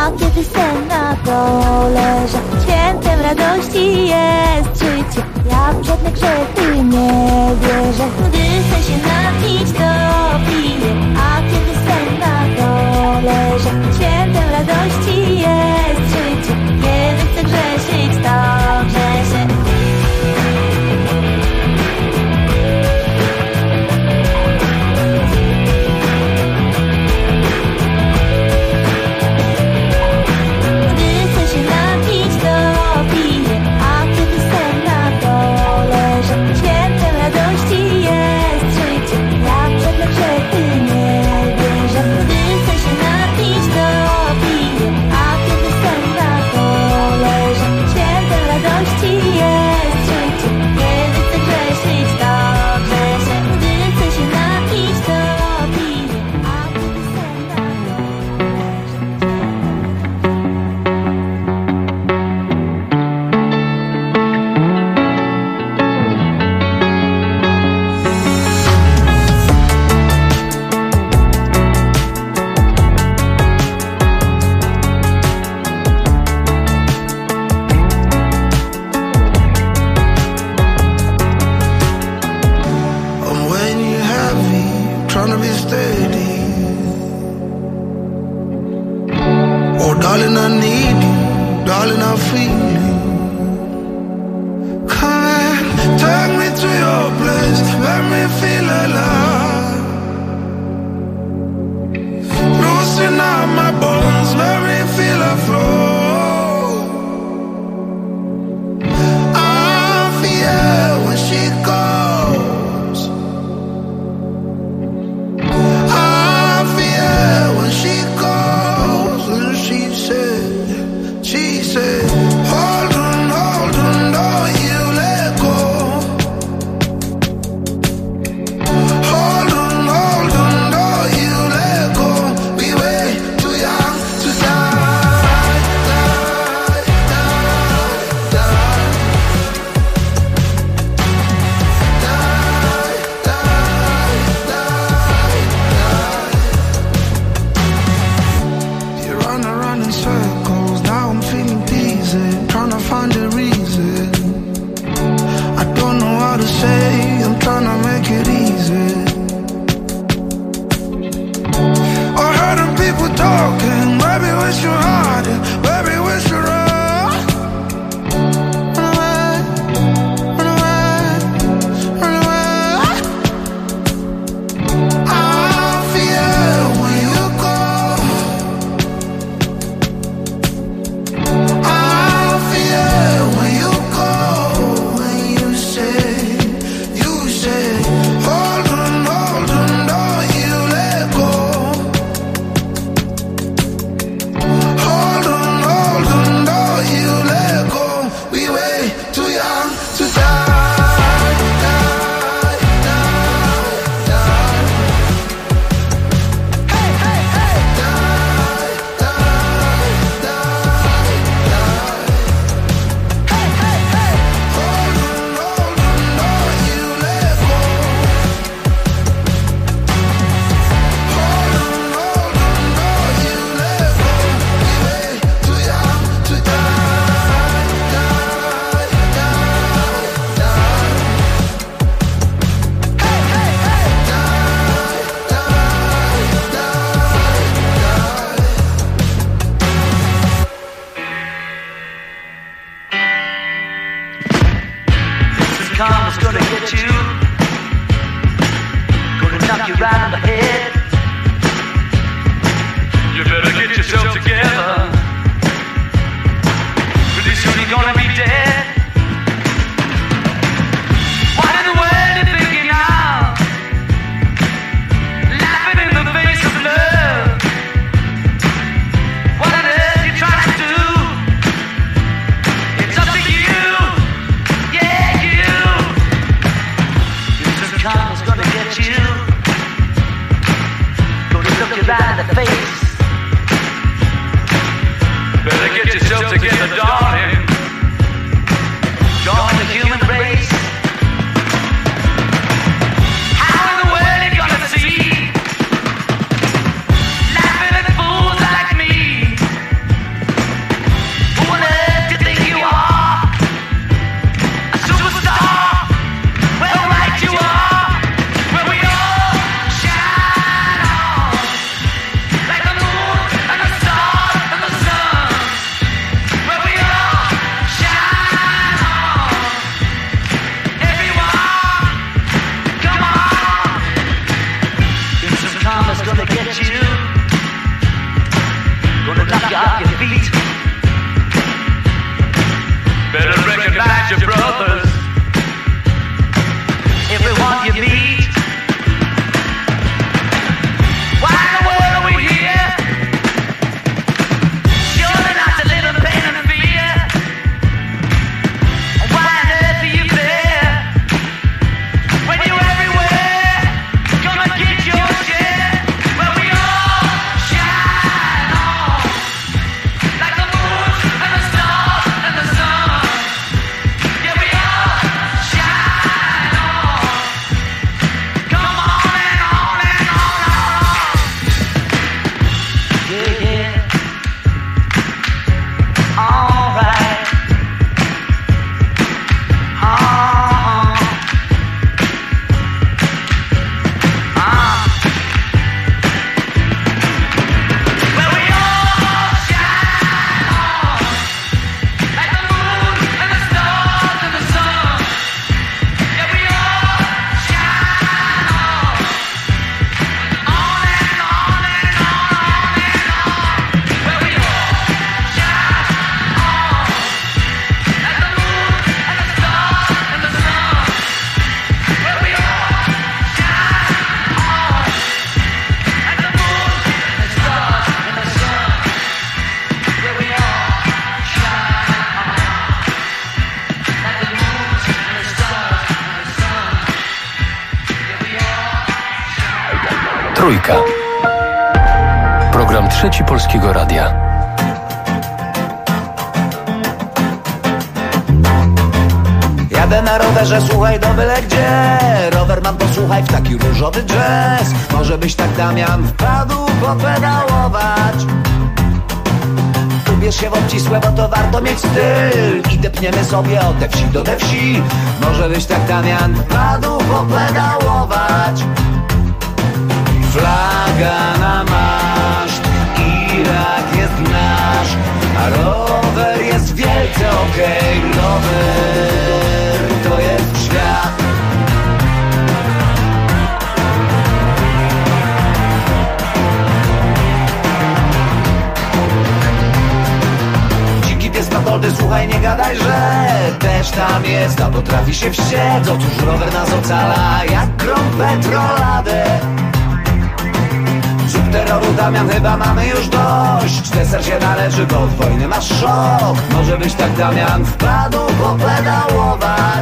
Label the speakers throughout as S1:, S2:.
S1: A kiedy sen na dole, że świętem radości jest życie, ja w żadne grzechy nie wierzę. Gdy chcę się napić, to piję. A kiedy sen na dole, że świętem radości jest życie, kiedy chcę grzeszyć, to grzeszę.
S2: Trójka. Program Trzeci Polskiego Radia.
S3: Jadę na rowerze, słuchaj, do byle gdzie. Rower mam, posłuchaj, w taki różowy jazz. Może byś tak, Damian, wpadł popedałować. Ubierz się w obcisłe, bo to warto mieć styl. I depniemy sobie od te wsi do te wsi. Może byś tak, Damian, wpadł popedałować. Flaga na maszt, Irak jest nasz, a rower jest wielce okej. Rower to jest świat. Dziki pies Matoldy, słuchaj, nie gadaj, że też tam jest, a potrafi się wściec. Otóż rower nas ocala jak grom petroladę. Zrób terroru, Damian, chyba mamy już dość. Deser się należy, bo od wojny masz szok. Może byś tak, Damian, wpadł popedałować.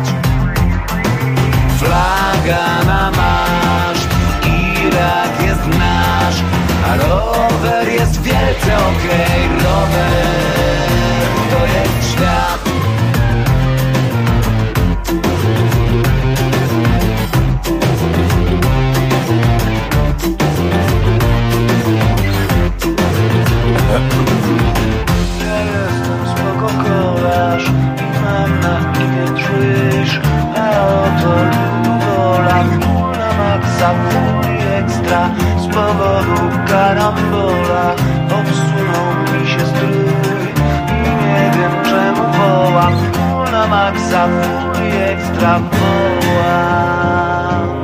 S3: Flaga na maszt, Irak jest nasz, a rower jest wielce okej. Rower to jest świat. Ja jestem spoko kolarz i mam na imię Trish, a oto Lugola, full na maksa, full i ekstra. Z powodu karambola obsunął mi się strój i nie wiem czemu wołam. Full na maksa, full i ekstra wołam.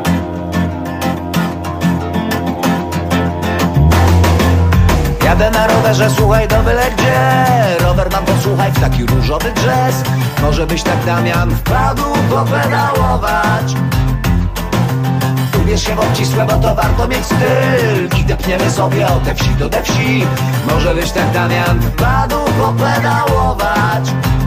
S3: Jadę na rowerze, słuchaj, do byle gdzie. Rower mam, posłuchaj, w taki różowy jazz. Może byś tak, Damian, wpadł popedałować. Ubierz się w obcisłe, bo to warto mieć styl. I depniemy sobie od te wsi do te wsi. Może byś tak, Damian, wpadł popedałować.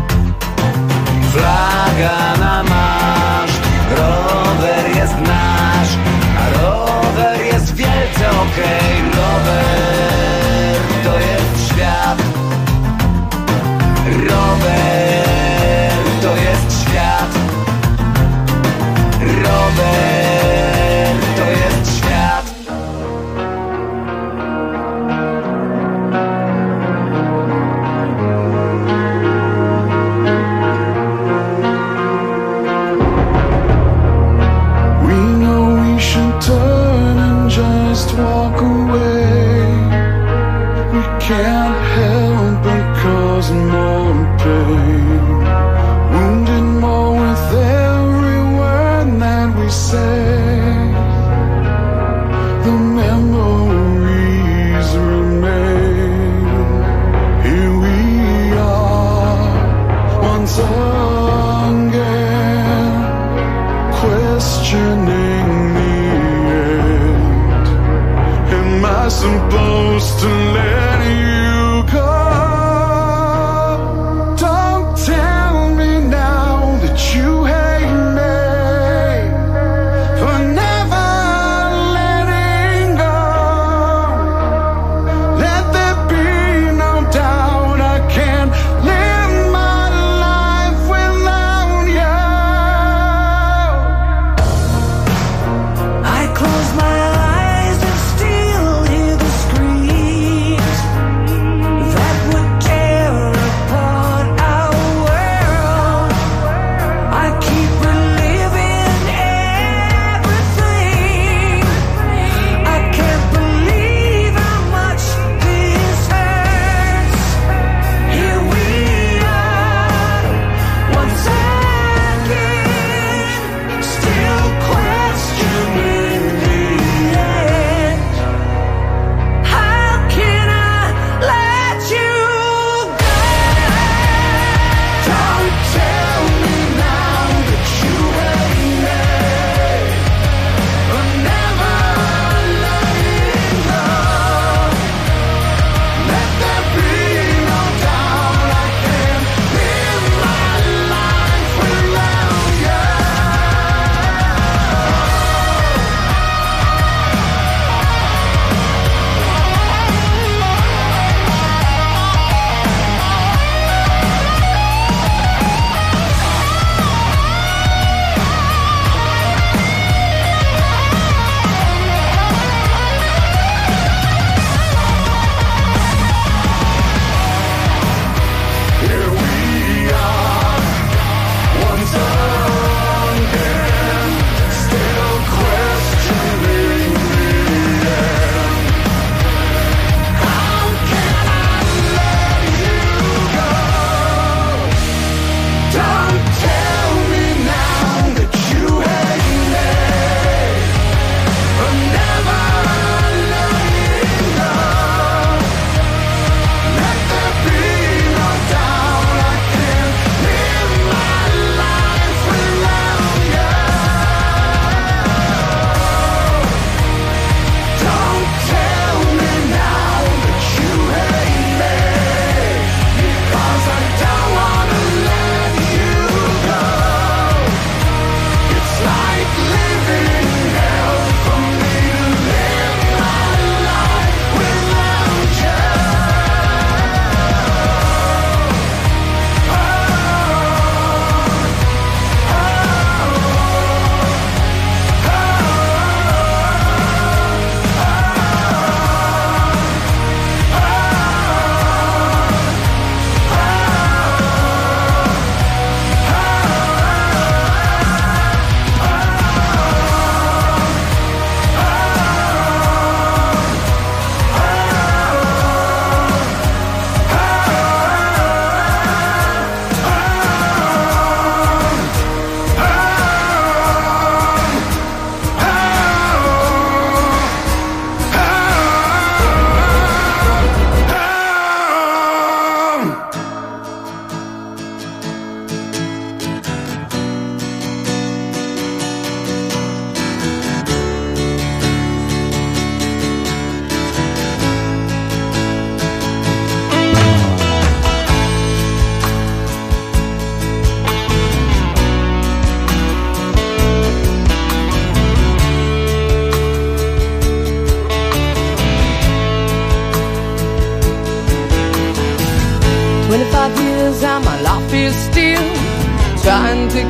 S3: Flaga na maszt, rower jest nasz, a rower jest wielce okej. Rower to jest świat. Rower to jest świat. Rower to jest świat.
S4: We know we should turn and just walk away. We can't help but cause more pain. Wounded more with every word that we say. The memories remain. Here we are once again, questioning the end. Am I supposed to let you go? Don't tell me now that you hate me for never letting go. Let there be no doubt I can't live my life without you. I close my eyes and still hear the screams.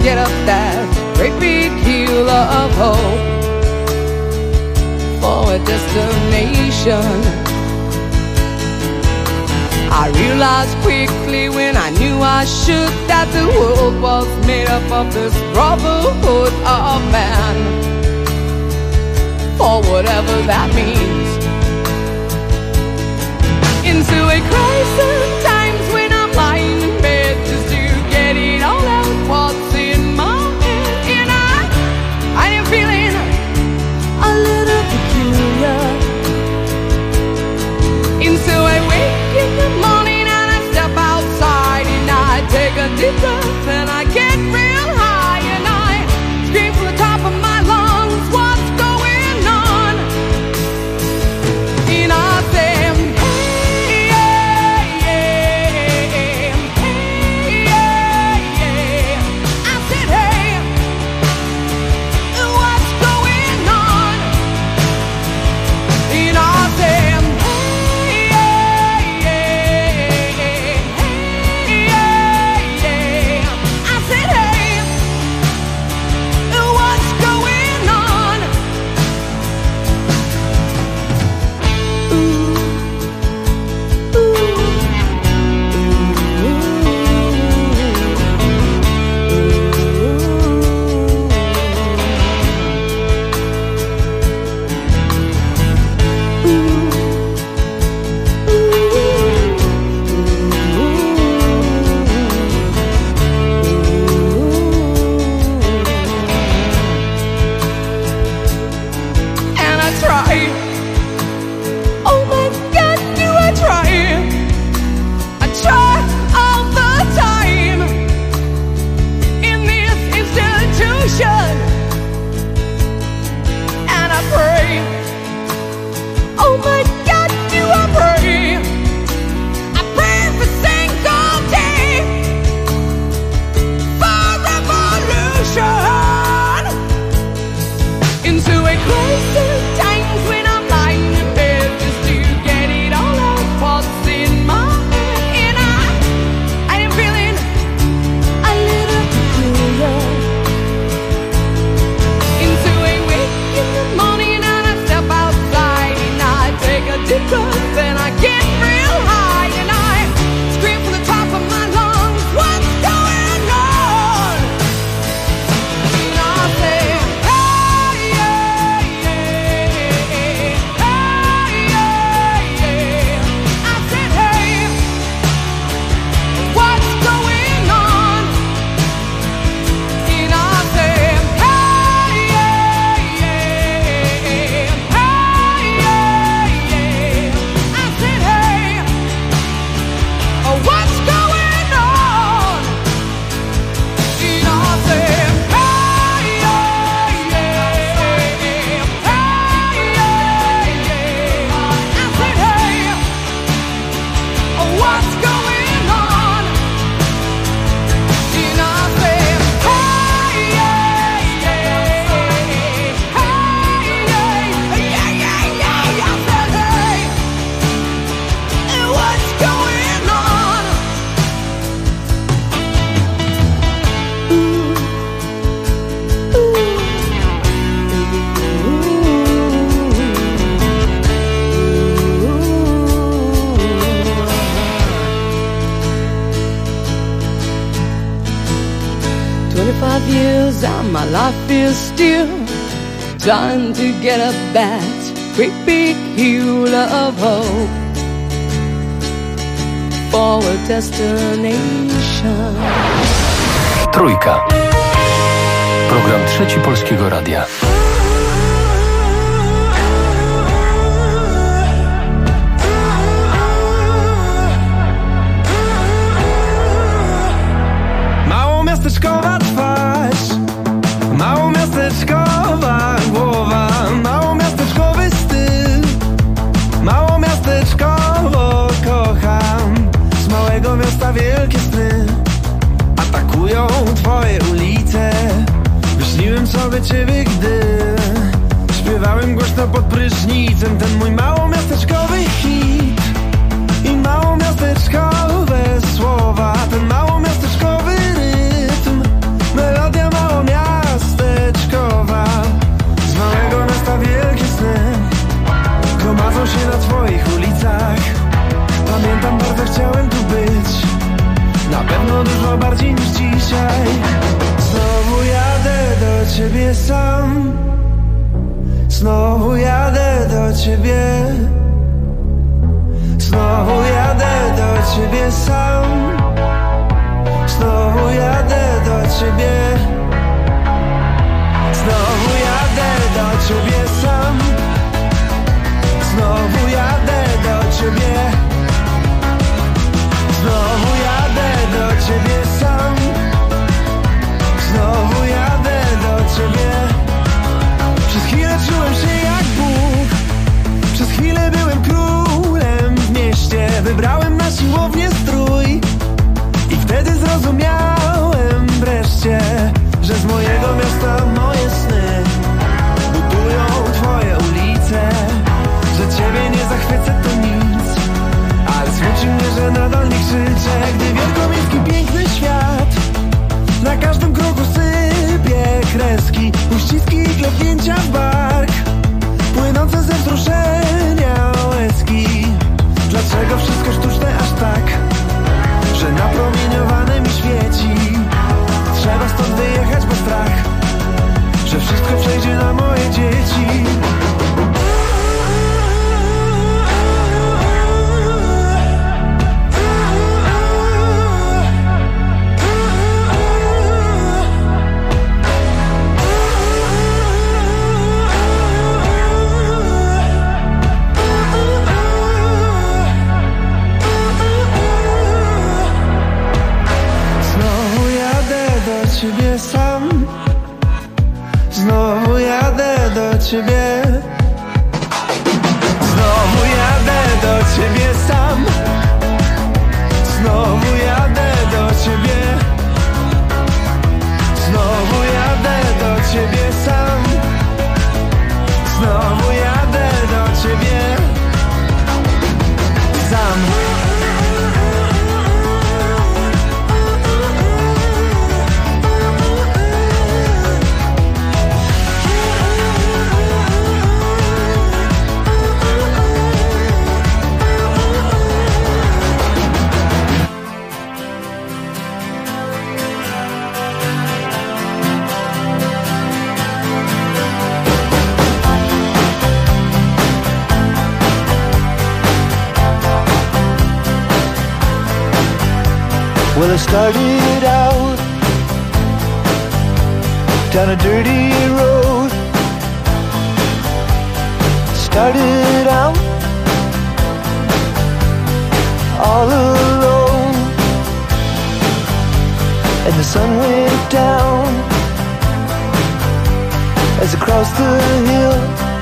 S2: get up that great big hill of hope for a destination. I realized quickly when I knew I should that the world was made up of this brotherhood of man, or whatever that means. Into a crisis, times when I'm lying in bed just to get it all out what's in my head. And I am feeling a little peculiar. And so I wake in the morning and I step outside and I take a deep breath and I get real high and I scream from the top of my lungs, what's going on? And I say, hey, yeah, yeah, hey, yeah, yeah. I said, hey, what's going on? And I say, my life is still trying to get up that great big hill of hope for a destination.
S5: Trójka. Program Trzeci Polskiego Radia.
S6: Miasteczkowa twarz, małomiasteczkowa głowa, małomiasteczkowy styl, małomiasteczkowo kocham. Z małego miasta wielkie sny atakują twoje ulice. Wyśniłem sobie ciebie, gdy śpiewałem głośno pod prysznicem ten mój małomiasteczkowy hit i małomiasteczkowe słowa, ten małomiasteczkowy rytm, melodia zmieniło się na twoich ulicach. Pamiętam, bardzo chciałem tu być, na pewno dużo bardziej niż dzisiaj. Znowu jadę do ciebie sam, znowu jadę do ciebie, znowu jadę do ciebie sam, znowu jadę do ciebie, znowu jadę do ciebie sam, znowu jadę do ciebie, znowu jadę do ciebie sam, znowu jadę do ciebie. Przez chwilę czułem się jak Bóg, przez chwilę byłem królem w mieście. Wybrałem na siłownię strój i wtedy zrozumiałem wreszcie, że z mojego miasta moje sny budują twoje ulice. Że ciebie nie zachwycę to nic, ale smuci mnie, że nadal nie krzyczę, gdy wielkomiejski piękny świat na każdym kroku sypie kreski, uściski i klepnięcia w bark, płynące ze wzruszenia łezki. Dlaczego wszystko sztuczne aż tak, że napromieniowane mi świeci? Trzeba stąd wyjechać, bo strach, że wszystko przejdzie na moje dzieci. Ciebie sam, znowu jadę do ciebie, znowu jadę do ciebie sam, znowu jadę do ciebie, znowu jadę do ciebie sam, znowu jadę do ciebie sam.
S3: Well, I started out down a dirty road. Started out all alone, and the sun went down as I crossed the hill,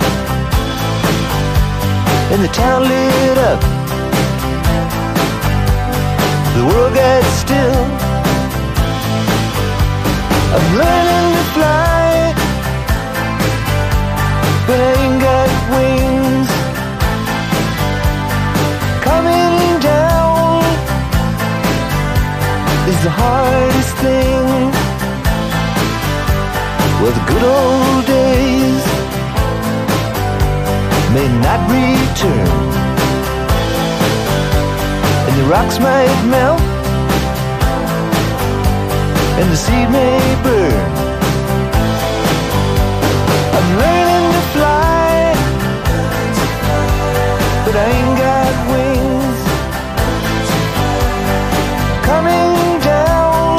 S3: and the town lit up. The world got still. I'm learning to fly, but I ain't got wings. Coming down is the hardest thing. Well, the good old days may not return, and the rocks might melt, and the seed may burn. I'm learning to fly, but I ain't got wings. Coming down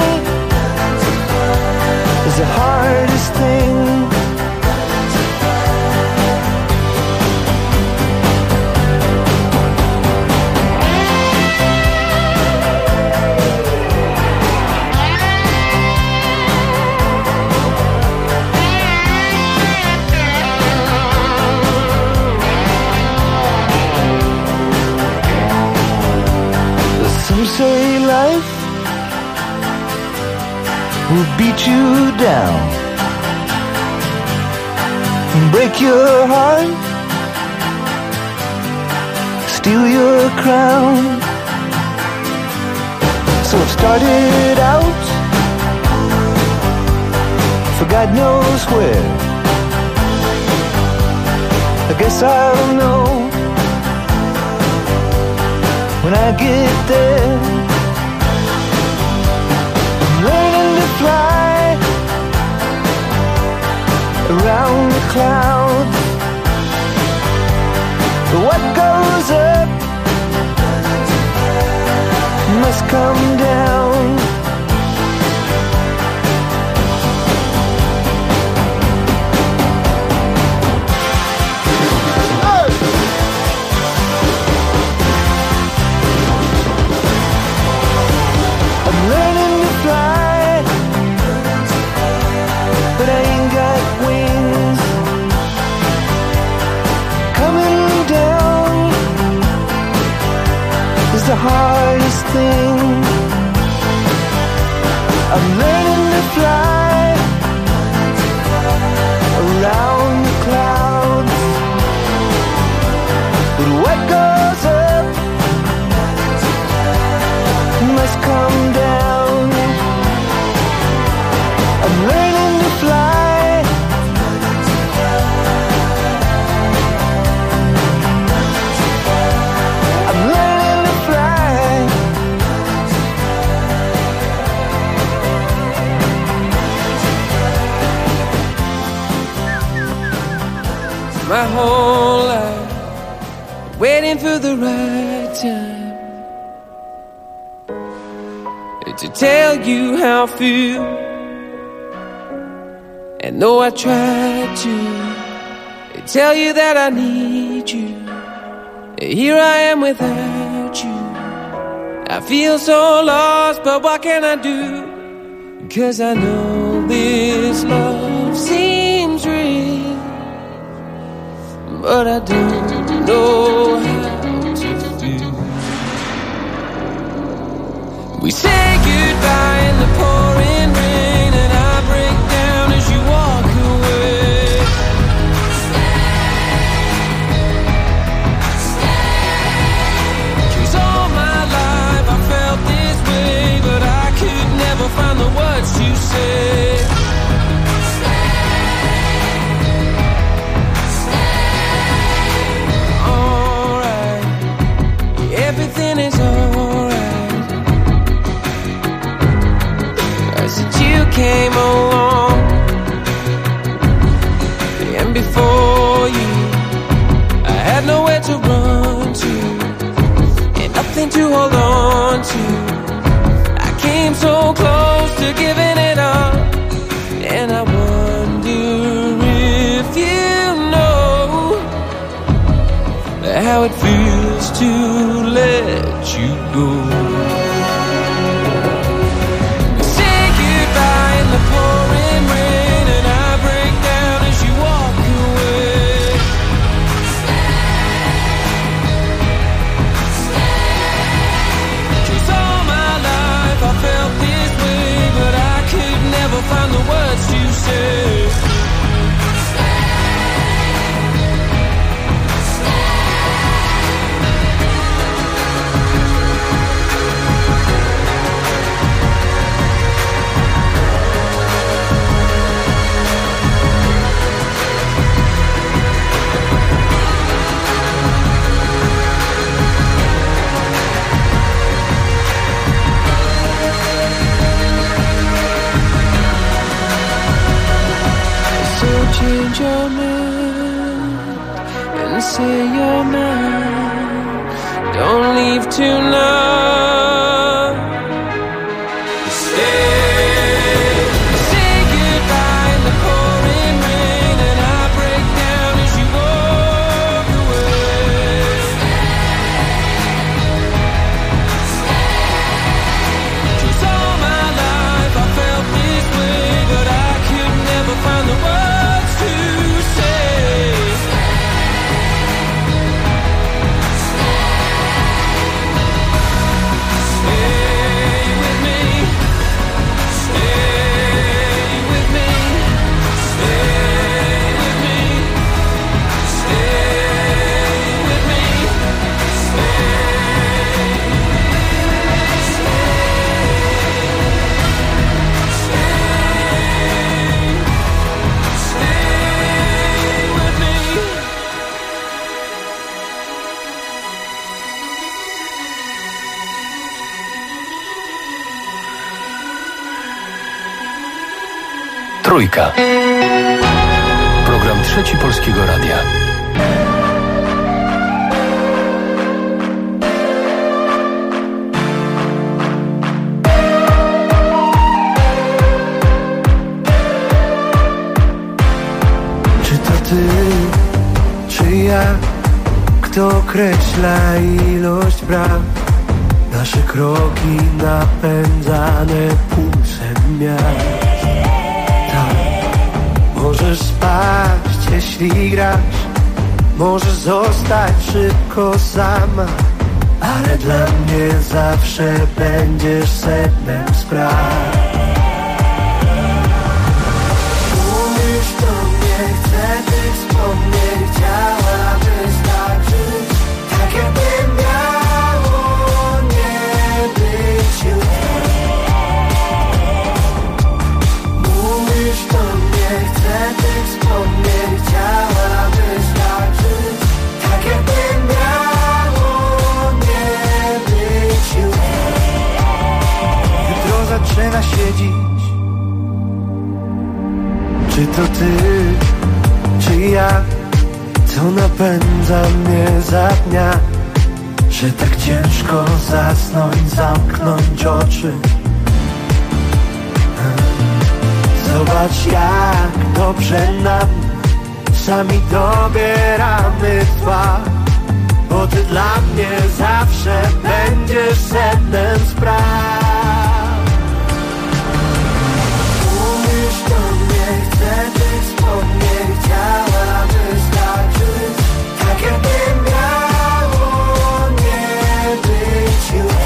S3: is the hardest thing. Some say life will beat you down, break your heart, steal your crown. So it started out for God knows where. I guess I'll know when I get there. I'm learning to fly around the clouds. What goes up must come down. I'm learning to fly, but I ain't got wings. Coming down is the hardest thing. I'm learning to fly around the clouds, but what goes up must come down. I'm learning to fly. I'm learning to fly.
S7: My whole life waiting for the right time to tell you how I feel. And though I tried to tell you that I need you, here I am without you. I feel so lost, but what can I do? 'Cause I know this love seems real, but I don't know how to feel. We say goodbye in the pouring rain, and I break down as you walk away. Cause all my life I felt this way, but I could never find the words to say. Alright, everything is alright. I said you came along, and before you I had nowhere to run to, and nothing to hold on to. I came so close to giving it up, and I wonder if you know how it feels to let you go. Say goodbye in the pouring rain, and I break down as you walk away. Cause all my life I felt this way, but I could never find the words to say. So change your mind and say you're mine. Don't leave tonight. Say goodbye in the pouring rain, and I break down as you walk away. Cause all my life I felt this way, but I could never find the words to say.
S5: Trójka. Program Trzeci Polskiego Radia.
S6: Czy to ty, czy ja, kto określa ilość braw? Nasze kroki napędzane pulsem miast. Możesz spaść, jeśli grasz, możesz zostać szybko sama, ale dla mnie zawsze będziesz sednem spraw. Mówisz do mnie, chcę tych wspomnień, chciałaby starczyć, tak jakby miało nie być już. Mówisz do mnie, chcę tych wspomnień, chciałaby starczyć, tak jakby miało nie być już. Jutro zaczyna się dziś. Czy to ty, czy ja, co napędza mnie za dnia, że tak ciężko zasnąć, zamknąć oczy. Zobacz, jak dobrze nam, sami dobieramy tła, bo ty dla mnie zawsze będziesz sednem spraw. Mówisz do mnie, chcę tych wspomnień, chciałaby starczyć, tak jakby miało nie być już.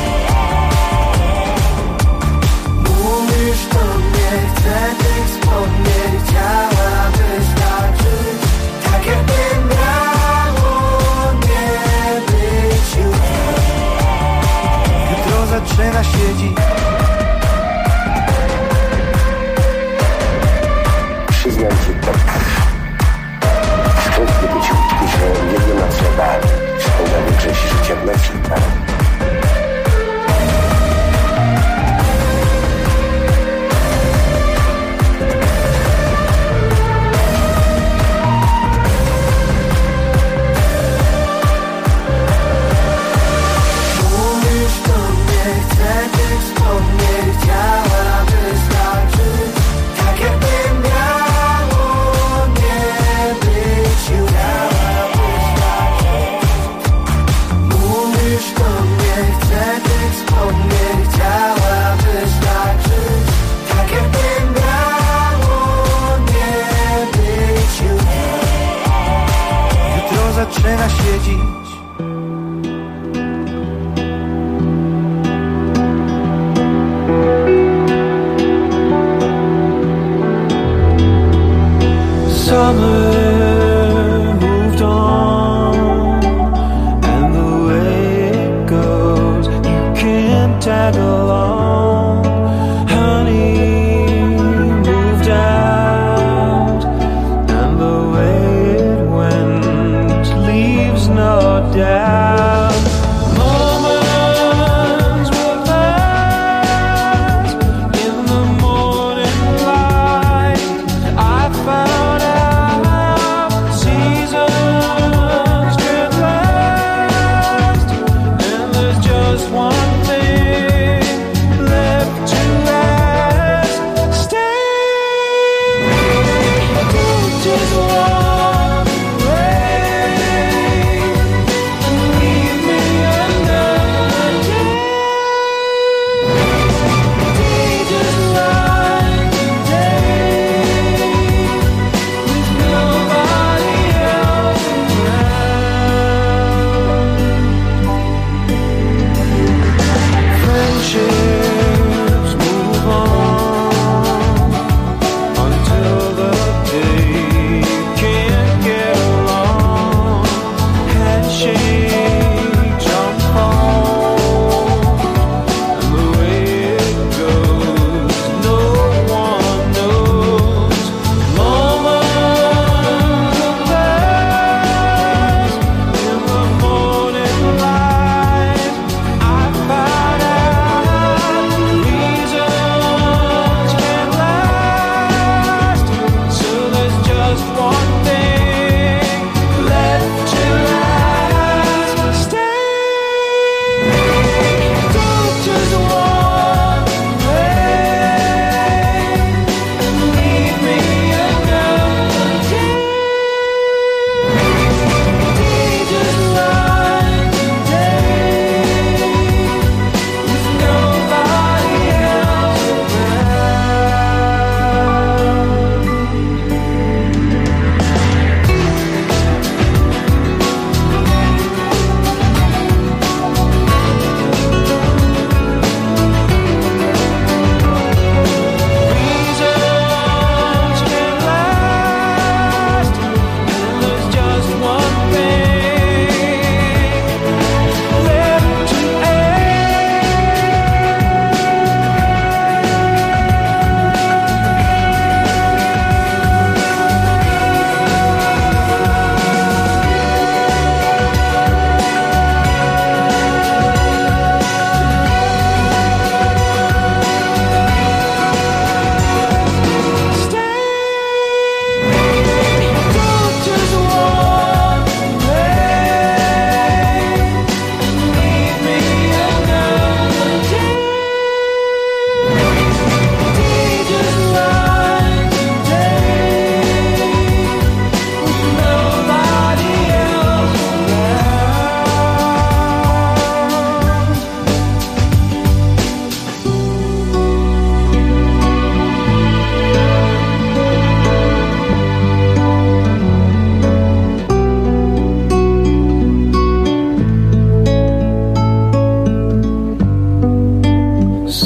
S6: Mówisz do mnie, chcę tych wspomnień, chciałaby starczyć, tak jakby miało nie być już. Jutro zaczyna się dziś.
S8: Przyznam ci to. Skąd być utknięciem jednym na trzeba, spędza większość życia w nocy, tak?
S6: Mówisz do mnie, chcę tych wspomnień, chciałaby starczyć, tak jakby miało nie być już. Mówisz do mnie, chcę tych wspomnień, chciałaby starczyć, tak jakby miało nie być już. Jutro zaczyna się dziś. Summer moved on, and the way it goes, you can't tag along. Honey moved out, and the way it went leaves no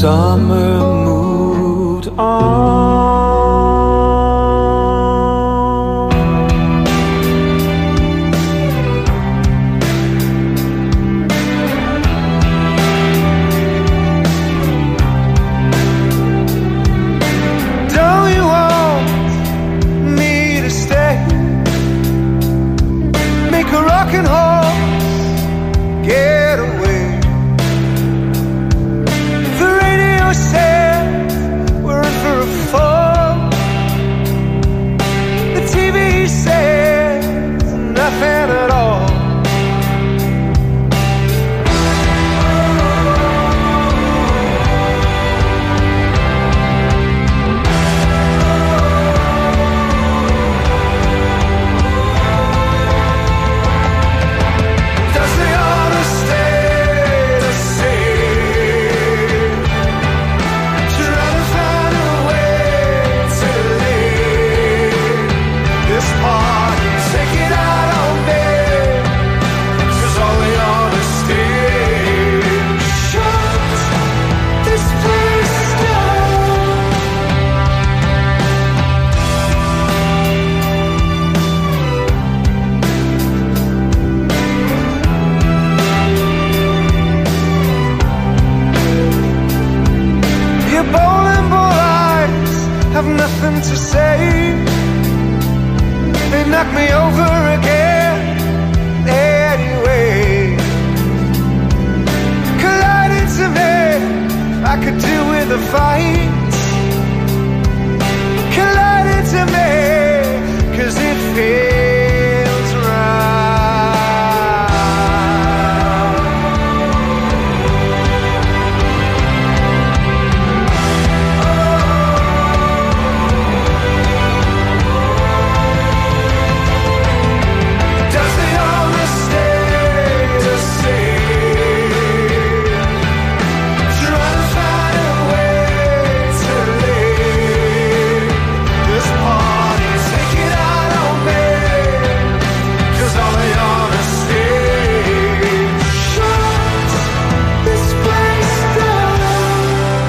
S6: summer moved on. Don't you want me to stay? Make a rocking horse get away. The radio says we're in for a fall. The TV says nothing at all. Does the honor stay the same? Trying to find a way to leave this party, take it out on me, 'cause all the honesty shuts this place down. Your bowling ball eyes have nothing to say. They knock me over again anyway. Colliding to me, I could do with a fight. Colliding to me, 'cause it feels right. Does the honor stay the same? Trying to find a way to leave this party, take it out on me, 'cause all the honesty shuts this place down.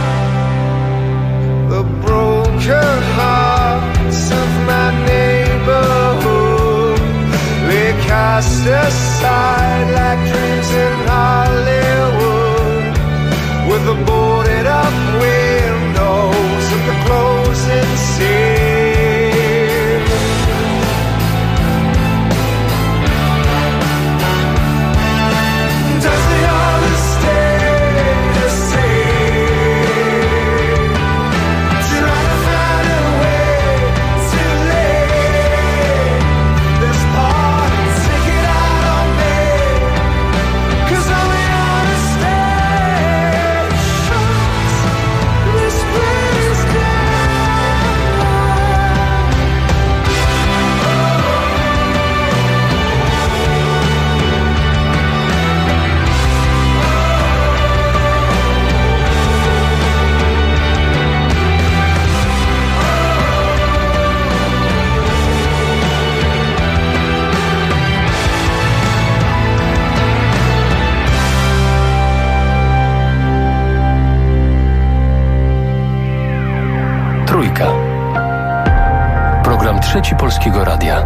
S6: The broken hearts of my neighborhood, they cast aside like dreams in Hollywood, with the boarded up windows and the closing scene. Does the honor stay the same? Trying to find a way to leave this party, take it out on me, 'cause all the honesty shuts this place
S5: Trójka. Program Trzeci Polskiego Radia.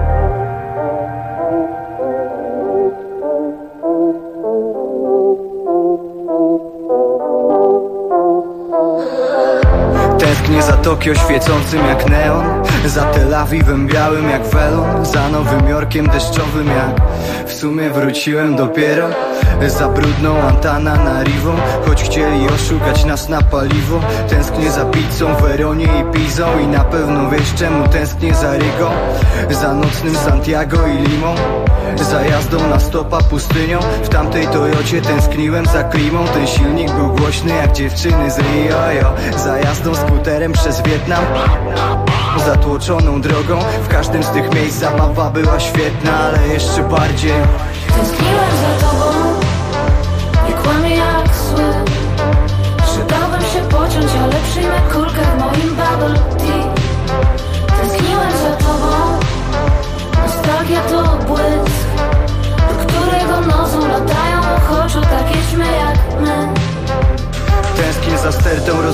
S6: Tęsknię za Tokio świecącym jak neon, za Tel Awiwem białym jak welon, za Nowym Jorkiem deszczowym jak w sumie wróciłem dopiero. Za brudną Antananaривą, choć chcieli oszukać nas na paliwo. Tęsknię za pizzą, Weronie i Pizą i na pewno wiesz czemu tęsknię za Rygą. Za nocnym Santiago i Limą, za jazdą na stopa pustynią. W tamtej Toyocie tęskniłem za klimą, ten silnik był głośny jak dziewczyny z Rio. Za jazdą skuterem przez Wietnam, zatłoczoną drogą. W każdym z tych miejsc zabawa była świetna, ale jeszcze bardziej
S9: tęskniłem za tobą, nie kłamie jak zły. Przydałbym się pociąć, ale przyjmę kulkę w moim bubble tea. Tęskniłem za tobą, nostalgia to błysk, do którego nocą latają ochoczo takie ćmy jak my.
S6: Tęsknię za stertą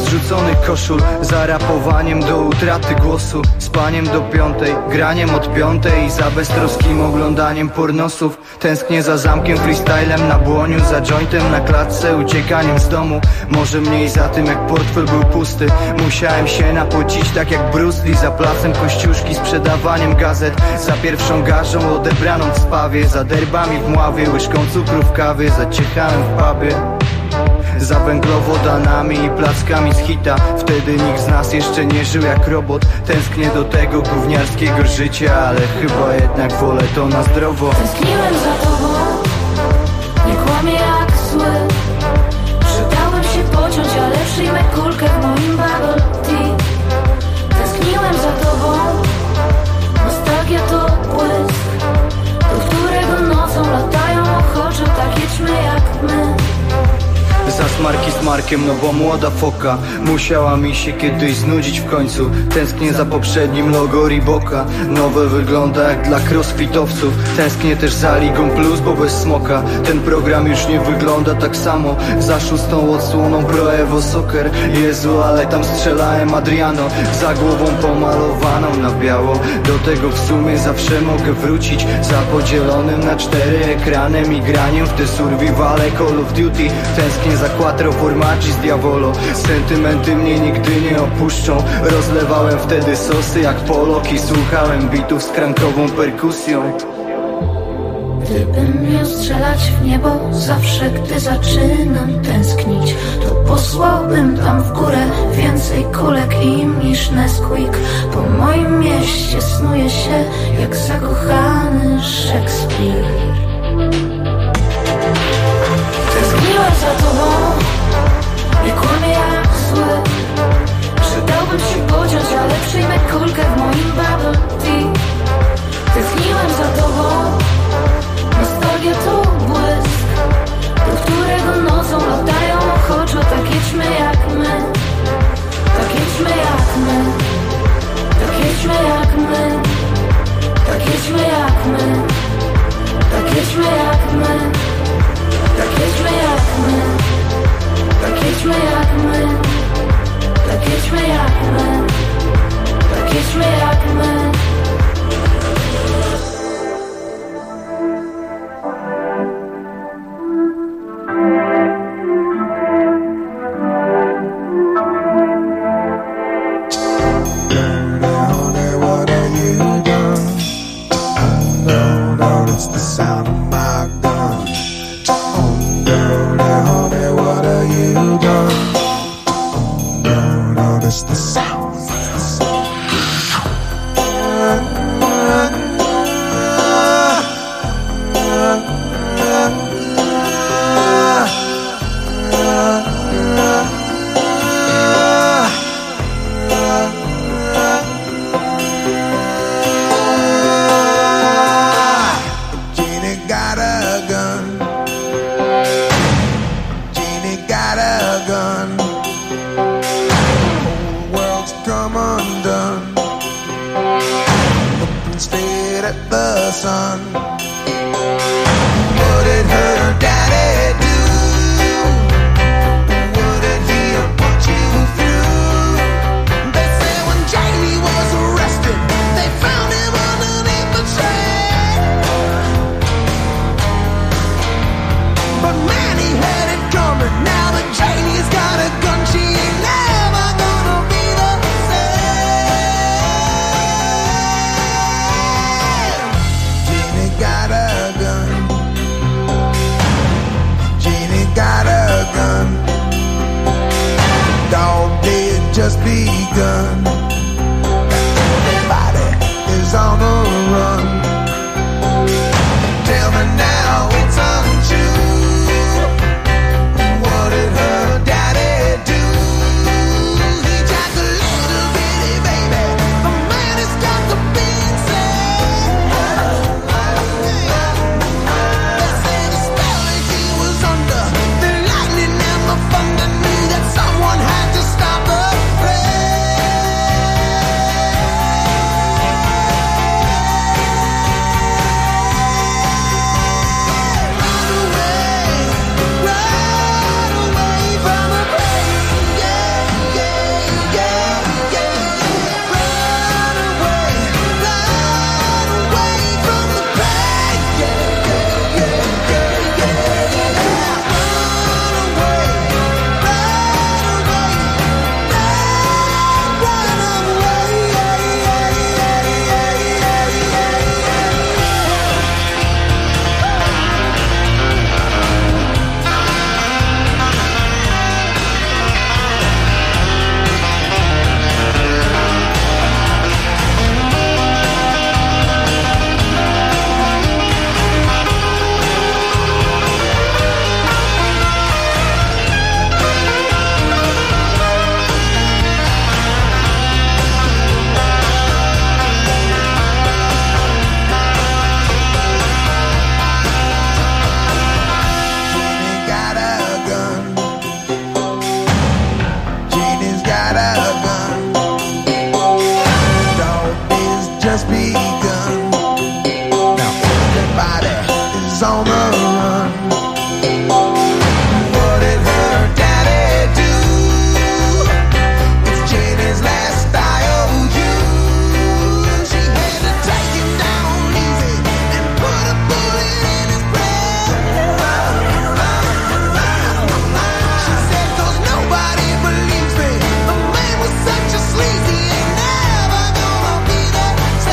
S10: koszul, za rapowaniem do utraty głosu, spaniem do 5, graniem od 5 i za beztroskim oglądaniem pornosów. Tęsknię za zamkiem, freestylem na błoniu, za jointem na klatce, uciekaniem z domu. Może mniej za tym, jak portfel był pusty. Musiałem się napocić tak jak Bruce Lee, za placem kościuszki, sprzedawaniem gazet, za pierwszą garzą odebraną w spawie, za derbami w Mławie, łyżką cukru w kawie, za ciechałem w pubie, za węglowodanami i plackami z hita. Wtedy nikt z nas jeszcze nie żył jak robot. Tęsknię do tego gówniarskiego życia, ale chyba jednak wolę to na zdrowo.
S9: Tęskniłem za tobą, nie kłamię jak zły. Przydałem się pociąć, ale przyjmę kulkę w moim bubble tea. Tęskniłem za tobą, nostalgia to błysk, do którego nocą latają ochoczo takie ćmy jak my.
S10: Za smarki z Markiem, no bo młoda foka musiała mi się kiedyś znudzić w końcu. Tęsknię za poprzednim logo Reeboka, nowe wygląda jak dla crossfitowców. Tęsknię też za Ligą Plus, bo bez smoka ten program już nie wygląda tak samo. Za 6. odsłoną Pro Evo Soccer, Jezu, ale tam strzelałem Adriano, za głową pomalowaną na biało. Do tego w sumie zawsze mogę wrócić, za podzielonym na 4 ekranem i graniem w te survivale Call of Duty. Tęsknię za quattro formaggi z Diavolo, sentymenty mnie nigdy nie opuszczą. Rozlewałem wtedy sosy jak Polok i słuchałem bitów z krankową perkusją.
S9: Gdybym miał strzelać w niebo zawsze, gdy zaczynam tęsknić, to posłałbym tam w górę więcej kulek im niż Nesquik. Po moim mieście snuje się jak zakochany Szekspir. Tęskniłem za tobą, nie kłamię jak zły. Przydałbym się pociąć, ale przyjmę kulkę w moim bubble tea. Tęskniłem za tobą, nostalgia to błysk, do którego nocą latają ochoczo takie ćmy jak my. Takie ćmy jak my, takie ćmy jak my, takie ćmy jak my, takie ćmy jak my, takie ćmy jak my, takie ćmy jak my, takie ćmy jak my, takie ćmy jak my.
S6: Someone had to stop the rain. is on the run. What did her daddy do? It's Janie's last IOU. She had to take him down easy and put a bullet in his brain. She said, 'cause nobody believes me. The man was such a sleazy, ain't never gonna be the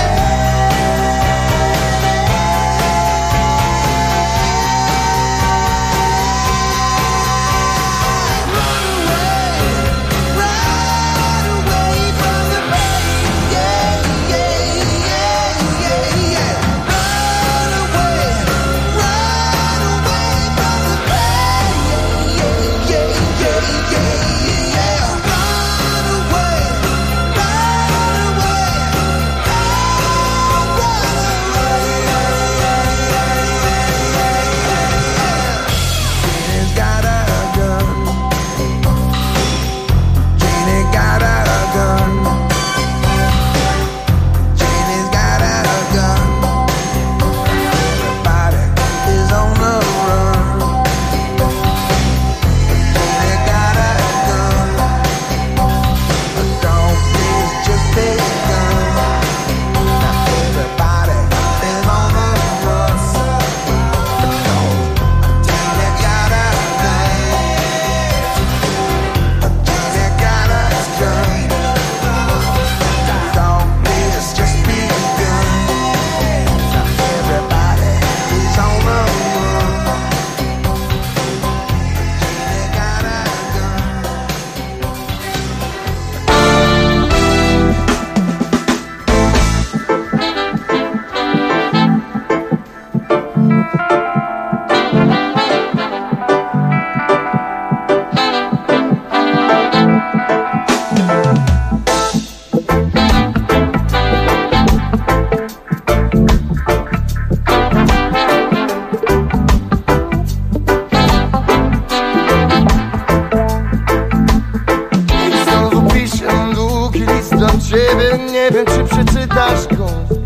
S6: nie wiem, czy przeczytasz go.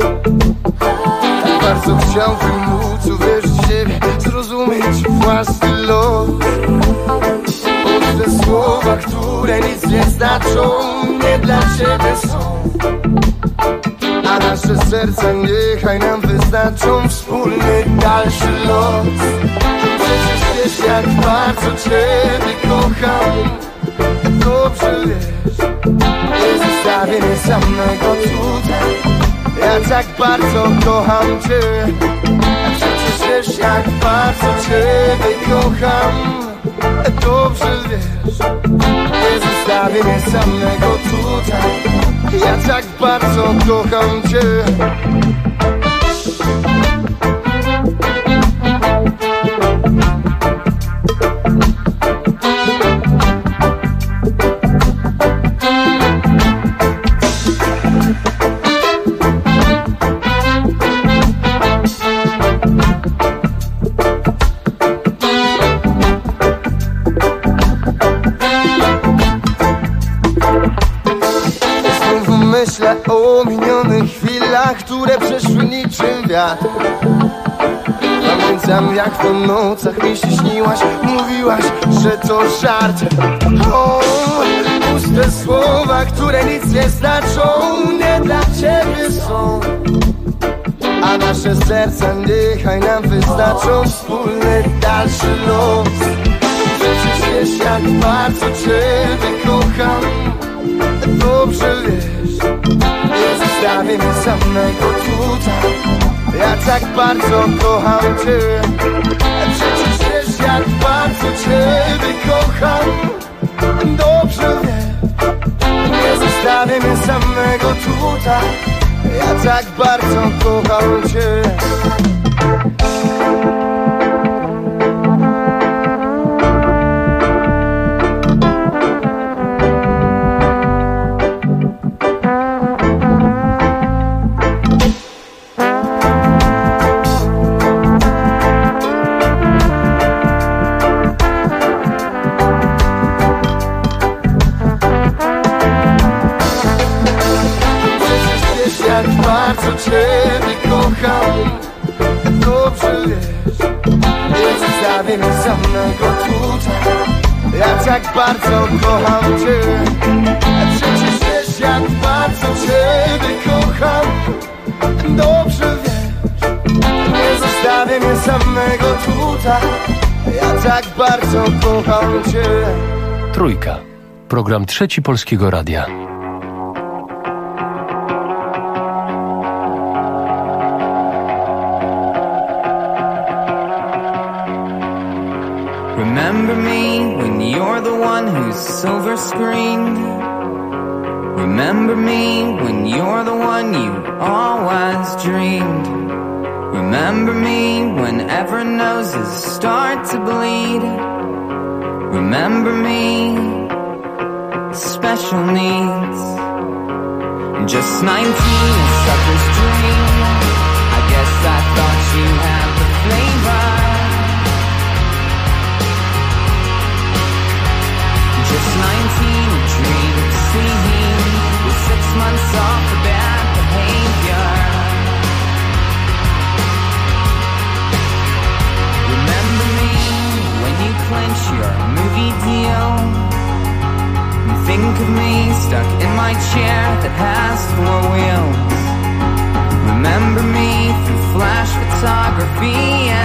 S6: Tak bardzo chciałbym móc uwierzyć w siebie, zrozumieć własny los. Bo te słowa, które nic nie znaczą, nie dla ciebie są. A nasze serca niechaj nam wyznaczą wspólny dalszy los. Przecież wiesz, jak bardzo ciebie kocham. Dobrze wiesz, nie zostawię mnie samego tutaj. Ja tak bardzo kocham cię. A przecież wiesz, jak bardzo ciebie kocham. Dobrze wiesz, nie zostawię mnie samego tutaj. Ja tak bardzo kocham cię. Myślę o minionych chwilach, które przeszły niczym wiatr. Pamiętam, jak po nocach mi się śniłaś, mówiłaś, że to żart. O, puste słowa, które nic nie znaczą, nie dla ciebie są. A nasze serca niechaj nam wyznaczą wspólny dalszy los. Przecież wiesz, jak bardzo ciebie kocham. Dobrze wiesz, nie zostawię mnie samego tutaj. Ja tak bardzo kocham cię. Przecież wiesz, jak bardzo ciebie kocham. Dobrze wiesz, nie zostawię mnie samego tutaj. Ja tak bardzo kocham cię. Jak bardzo ciebie kocham. zostawię mnie samego tutaj. Ja tak bardzo kocham Cię, a przecież wiesz jak bardzo Ciebie kocham. Dobrze wiesz, nie zostawię mnie samego tutaj. Ja tak bardzo kocham Cię.
S5: Trójka. Program Trzeci Polskiego Radia.
S11: Remember me when you're the one who's silver screened. Remember me when you're the one you always dreamed. Remember me whenever noses start to bleed. Remember me, special needs. Just 19, a sucker's dream. I guess I thought you had the flavor. Just 19, a dream of seeing with 6 months off for bad behavior. Remember me when you clinch your movie deal. And think of me stuck in my chair that has 4 wheels. Remember me through flash photography